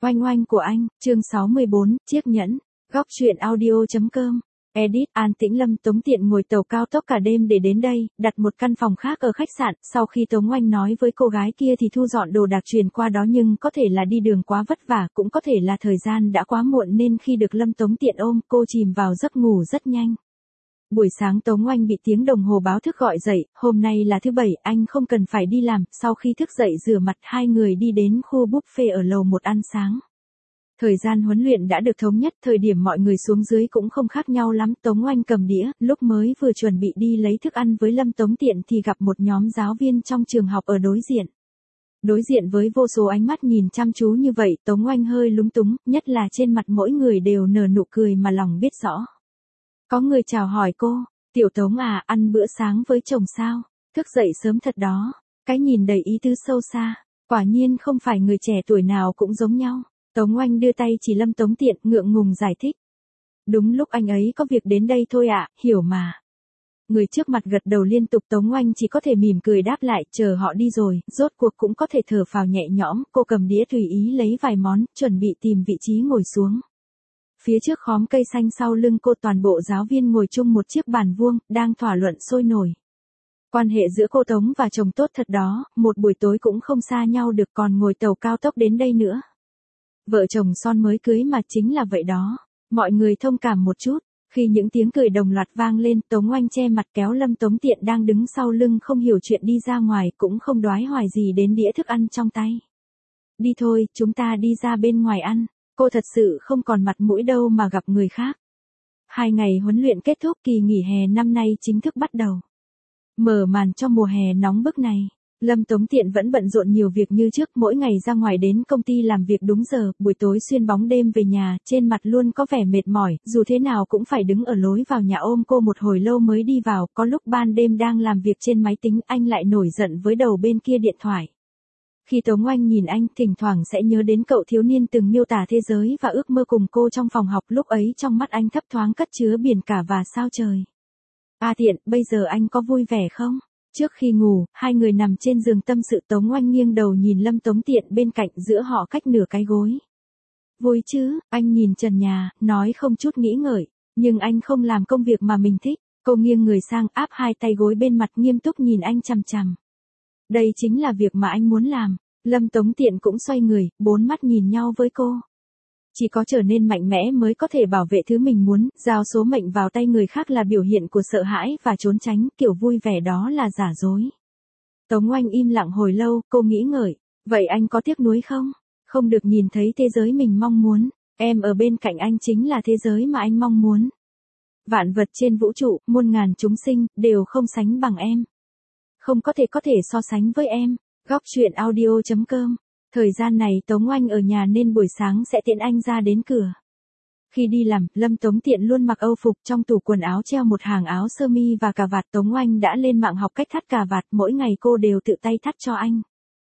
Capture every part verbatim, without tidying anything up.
Oanh oanh của anh, chương sáu mươi bốn, chiếc nhẫn. Góc truyện audio.com. Edit. An Tĩnh Lâm Tống Tiện ngồi tàu cao tốc cả đêm để đến đây, đặt một căn phòng khác ở khách sạn. Sau khi Tống Oanh nói với cô gái kia thì thu dọn đồ đạc truyền qua đó, nhưng có thể là đi đường quá vất vả, cũng có thể là thời gian đã quá muộn nên khi được Lâm Tống Tiện ôm, cô chìm vào giấc ngủ rất nhanh. Buổi sáng Tống Oanh bị tiếng đồng hồ báo thức gọi dậy, hôm nay là thứ bảy, anh không cần phải đi làm. Sau khi thức dậy rửa mặt, hai người đi đến khu buffet ở lầu một ăn sáng. Thời gian huấn luyện đã được thống nhất, thời điểm mọi người xuống dưới cũng không khác nhau lắm. Tống Oanh cầm đĩa, lúc mới vừa chuẩn bị đi lấy thức ăn với Lâm Tống Tiện thì gặp một nhóm giáo viên trong trường học ở đối diện. Đối diện với vô số ánh mắt nhìn chăm chú như vậy, Tống Oanh hơi lúng túng, nhất là trên mặt mỗi người đều nở nụ cười mà lòng biết rõ. Có người chào hỏi cô, "Tiểu Tống à, ăn bữa sáng với chồng sao? Thức dậy sớm thật đó." Cái nhìn đầy ý tứ sâu xa, quả nhiên không phải người trẻ tuổi nào cũng giống nhau. Tống Oanh đưa tay chỉ Lâm Tống Tiện, ngượng ngùng giải thích. "Đúng lúc anh ấy có việc đến đây thôi ạ, hiểu mà." Người trước mặt gật đầu liên tục, Tống Oanh chỉ có thể mỉm cười đáp lại. Chờ họ đi rồi, rốt cuộc cũng có thể thở phào nhẹ nhõm. Cô cầm đĩa tùy ý lấy vài món, chuẩn bị tìm vị trí ngồi xuống. Phía trước khóm cây xanh sau lưng cô, toàn bộ giáo viên ngồi chung một chiếc bàn vuông, đang thảo luận sôi nổi. Quan hệ giữa cô Tống và chồng tốt thật đó, một buổi tối cũng không xa nhau được, còn ngồi tàu cao tốc đến đây nữa. Vợ chồng son mới cưới mà, chính là vậy đó. Mọi người thông cảm một chút. Khi những tiếng cười đồng loạt vang lên, Tống Oanh che mặt kéo Lâm Tống Tiện đang đứng sau lưng không hiểu chuyện đi ra ngoài, cũng không đoái hoài gì đến đĩa thức ăn trong tay. "Đi thôi, chúng ta đi ra bên ngoài ăn." Cô thật sự không còn mặt mũi đâu mà gặp người khác. Hai ngày huấn luyện kết thúc, kỳ nghỉ hè năm nay chính thức bắt đầu. Mở màn cho mùa hè nóng bức này. Lâm Tống Tiện vẫn bận rộn nhiều việc như trước, mỗi ngày ra ngoài đến công ty làm việc đúng giờ, buổi tối xuyên bóng đêm về nhà, trên mặt luôn có vẻ mệt mỏi, dù thế nào cũng phải đứng ở lối vào nhà ôm cô một hồi lâu mới đi vào. Có lúc ban đêm đang làm việc trên máy tính, anh lại nổi giận với đầu bên kia điện thoại. Khi Tống Oanh nhìn anh, thỉnh thoảng sẽ nhớ đến cậu thiếu niên từng miêu tả thế giới và ước mơ cùng cô trong phòng học, lúc ấy trong mắt anh thấp thoáng cất chứa biển cả và sao trời. "A Tiện, bây giờ anh có vui vẻ không?" Trước khi ngủ, hai người nằm trên giường tâm sự. Tống Oanh nghiêng đầu nhìn Lâm Tống Tiện bên cạnh, giữa họ cách nửa cái gối. "Vui chứ?" Anh nhìn trần nhà, nói không chút nghĩ ngợi. "Nhưng anh không làm công việc mà mình thích." Cô nghiêng người sang, áp hai tay gối bên mặt, nghiêm túc nhìn anh chằm chằm. "Đây chính là việc mà anh muốn làm." Lâm Tống Tiện cũng xoay người, bốn mắt nhìn nhau với cô. Chỉ có trở nên mạnh mẽ mới có thể bảo vệ thứ mình muốn, giao số mệnh vào tay người khác là biểu hiện của sợ hãi và trốn tránh, kiểu vui vẻ đó là giả dối. Tống Oanh im lặng hồi lâu, cô nghĩ ngợi. "Vậy anh có tiếc nuối không? Không được nhìn thấy thế giới mình mong muốn." "Em ở bên cạnh anh chính là thế giới mà anh mong muốn. Vạn vật trên vũ trụ, muôn ngàn chúng sinh, đều không sánh bằng em. Không có thể có thể so sánh với em." Góc truyện audio.com. Thời gian này Tống Oanh ở nhà nên buổi sáng sẽ tiễn anh ra đến cửa. Khi đi làm, Lâm Tống Tiện luôn mặc âu phục, trong tủ quần áo treo một hàng áo sơ mi và cà vạt. Tống Oanh đã lên mạng học cách thắt cà vạt, mỗi ngày cô đều tự tay thắt cho anh.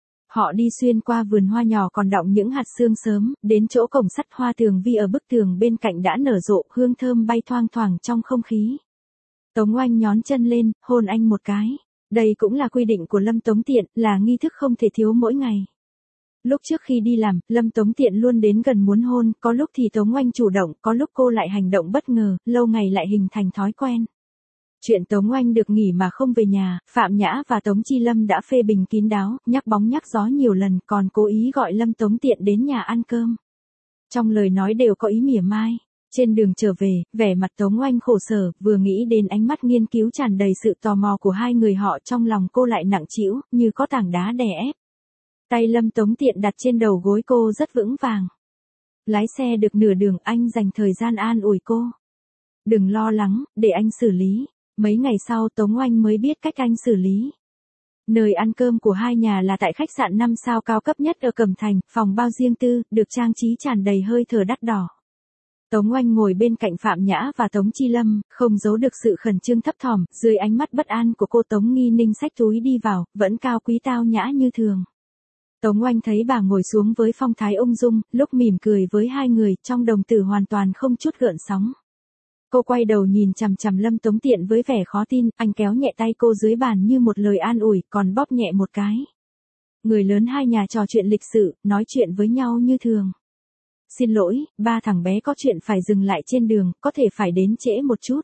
Họ đi xuyên qua vườn hoa nhỏ còn đọng những hạt sương sớm, đến chỗ cổng sắt, hoa tường vi ở bức tường bên cạnh đã nở rộ, hương thơm bay thoang thoảng trong không khí. Tống Oanh nhón chân lên, hôn anh một cái. Đây cũng là quy định của Lâm Tống Tiện, là nghi thức không thể thiếu mỗi ngày. Lúc trước khi đi làm, Lâm Tống Tiện luôn đến gần muốn hôn, có lúc thì Tống Oanh chủ động, có lúc cô lại hành động bất ngờ, lâu ngày lại hình thành thói quen. Chuyện Tống Oanh được nghỉ mà không về nhà, Phạm Nhã và Tống Chi Lâm đã phê bình kín đáo, nhắc bóng nhắc gió nhiều lần, còn cố ý gọi Lâm Tống Tiện đến nhà ăn cơm. Trong lời nói đều có ý mỉa mai. Trên đường trở về, vẻ mặt Tống Oanh khổ sở, vừa nghĩ đến ánh mắt nghiên cứu tràn đầy sự tò mò của hai người họ, trong lòng cô lại nặng trĩu, như có tảng đá đè ép. Tay Lâm Tống Tiện đặt trên đầu gối cô rất vững vàng. Lái xe được nửa đường, anh dành thời gian an ủi cô. "Đừng lo lắng, để anh xử lý." Mấy ngày sau Tống Oanh mới biết cách anh xử lý. Nơi ăn cơm của hai nhà là tại khách sạn năm sao cao cấp nhất ở Cẩm Thành, phòng bao riêng tư, được trang trí tràn đầy hơi thở đắt đỏ. Tống Oanh ngồi bên cạnh Phạm Nhã và Tống Chi Lâm, không giấu được sự khẩn trương thấp thỏm, dưới ánh mắt bất an của cô Tống Nghi Ninh xách túi đi vào, vẫn cao quý tao nhã như thường. Tống Oanh thấy bà ngồi xuống với phong thái ung dung, lúc mỉm cười với hai người, trong đồng tử hoàn toàn không chút gợn sóng. Cô quay đầu nhìn chằm chằm Lâm Tống Tiện với vẻ khó tin, anh kéo nhẹ tay cô dưới bàn như một lời an ủi, còn bóp nhẹ một cái. Người lớn hai nhà trò chuyện lịch sự, nói chuyện với nhau như thường. Xin lỗi, ba thằng bé có chuyện phải dừng lại trên đường, có thể phải đến trễ một chút.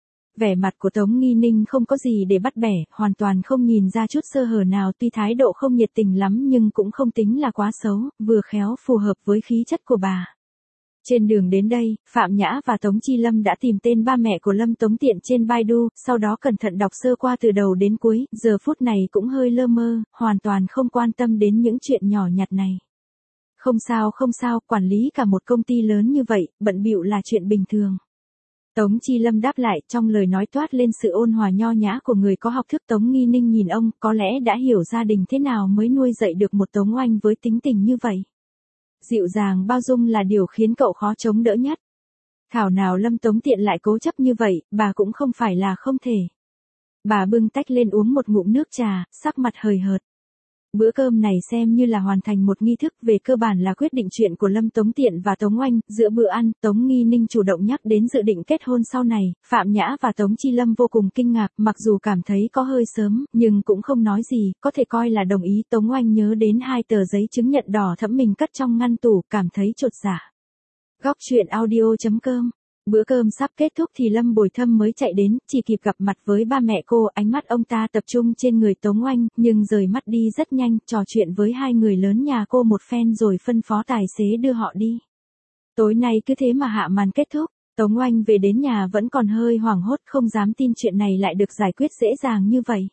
Vẻ mặt của Tống Nghi Ninh không có gì để bắt bẻ, hoàn toàn không nhìn ra chút sơ hở nào, tuy thái độ không nhiệt tình lắm nhưng cũng không tính là quá xấu, vừa khéo phù hợp với khí chất của bà. Trên đường đến đây, Phạm Nhã và Tống Chi Lâm đã tìm tên ba mẹ của Lâm Tống Tiện trên Baidu, sau đó cẩn thận đọc sơ qua từ đầu đến cuối, giờ phút này cũng hơi lơ mơ, hoàn toàn không quan tâm đến những chuyện nhỏ nhặt này. Không sao không sao, quản lý cả một công ty lớn như vậy, bận bịu là chuyện bình thường. Tống Chi Lâm đáp lại, trong lời nói toát lên sự ôn hòa nho nhã của người có học thức. Tống Nghi Ninh nhìn ông, có lẽ đã hiểu gia đình thế nào mới nuôi dạy được một Tống Oanh với tính tình như vậy. Dịu dàng bao dung là điều khiến cậu khó chống đỡ nhất. Thảo nào Lâm Tống Tiện lại cố chấp như vậy, bà cũng không phải là không thể. Bà bưng tách lên uống một ngụm nước trà, sắc mặt hời hợt. Bữa cơm này xem như là hoàn thành một nghi thức, về cơ bản là quyết định chuyện của Lâm Tống Tiện và Tống Oanh. Giữa bữa ăn, Tống Nghi Ninh chủ động nhắc đến dự định kết hôn sau này, Phạm Nhã và Tống Chi Lâm vô cùng kinh ngạc, mặc dù cảm thấy có hơi sớm, nhưng cũng không nói gì, có thể coi là đồng ý. Tống Oanh nhớ đến hai tờ giấy chứng nhận đỏ thẫm mình cất trong ngăn tủ, cảm thấy chột dạ. Góc truyện audio chấm com. Bữa cơm sắp kết thúc thì Lâm Bồi Thâm mới chạy đến, chỉ kịp gặp mặt với ba mẹ cô, ánh mắt ông ta tập trung trên người Tống Oanh, nhưng rời mắt đi rất nhanh, trò chuyện với hai người lớn nhà cô một phen rồi phân phó tài xế đưa họ đi. Tối nay cứ thế mà hạ màn kết thúc, Tống Oanh về đến nhà vẫn còn hơi hoảng hốt, không dám tin chuyện này lại được giải quyết dễ dàng như vậy.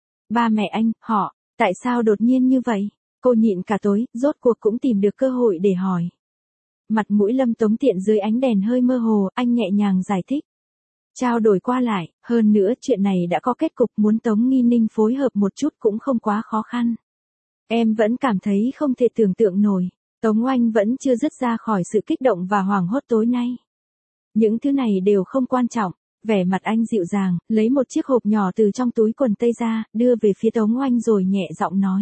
Ba mẹ anh, họ, tại sao đột nhiên như vậy? Cô nhịn cả tối, rốt cuộc cũng tìm được cơ hội để hỏi. Mặt mũi Lâm Tống Tiện dưới ánh đèn hơi mơ hồ, anh nhẹ nhàng giải thích. Trao đổi qua lại, hơn nữa chuyện này đã có kết cục, muốn Tống Nghi Ninh phối hợp một chút cũng không quá khó khăn. Em vẫn cảm thấy không thể tưởng tượng nổi, Tống Oanh vẫn chưa dứt ra khỏi sự kích động và hoảng hốt tối nay. Những thứ này đều không quan trọng, vẻ mặt anh dịu dàng, lấy một chiếc hộp nhỏ từ trong túi quần tây ra, đưa về phía Tống Oanh rồi nhẹ giọng nói.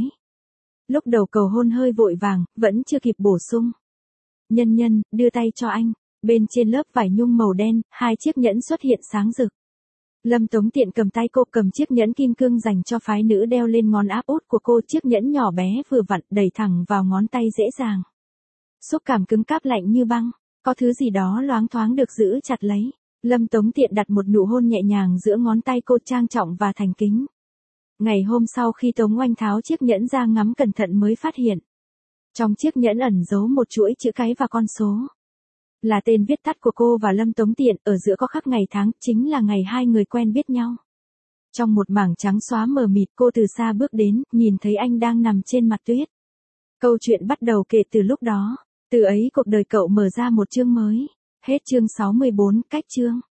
Lúc đầu cầu hôn hơi vội vàng, vẫn chưa kịp bổ sung. Nhân nhân, đưa tay cho anh. Bên trên lớp vải nhung màu đen, hai chiếc nhẫn xuất hiện sáng rực. Lâm Tống Tiện cầm tay cô, cầm chiếc nhẫn kim cương dành cho phái nữ đeo lên ngón áp út của cô, chiếc nhẫn nhỏ bé vừa vặn, đẩy thẳng vào ngón tay dễ dàng. Xúc cảm cứng cáp lạnh như băng, có thứ gì đó loáng thoáng được giữ chặt lấy. Lâm Tống Tiện đặt một nụ hôn nhẹ nhàng giữa ngón tay cô, trang trọng và thành kính. Ngày hôm sau khi Tống Oanh tháo chiếc nhẫn ra ngắm cẩn thận mới phát hiện. Trong chiếc nhẫn ẩn giấu một chuỗi chữ cái và con số. Là tên viết tắt của cô và Lâm Tống Tiện, ở giữa có khắc ngày tháng, chính là ngày hai người quen biết nhau. Trong một mảng trắng xóa mờ mịt, cô từ xa bước đến, nhìn thấy anh đang nằm trên mặt tuyết. Câu chuyện bắt đầu kể từ lúc đó. Từ ấy cuộc đời cậu mở ra một chương mới. Hết chương sáu mươi bốn, cách chương.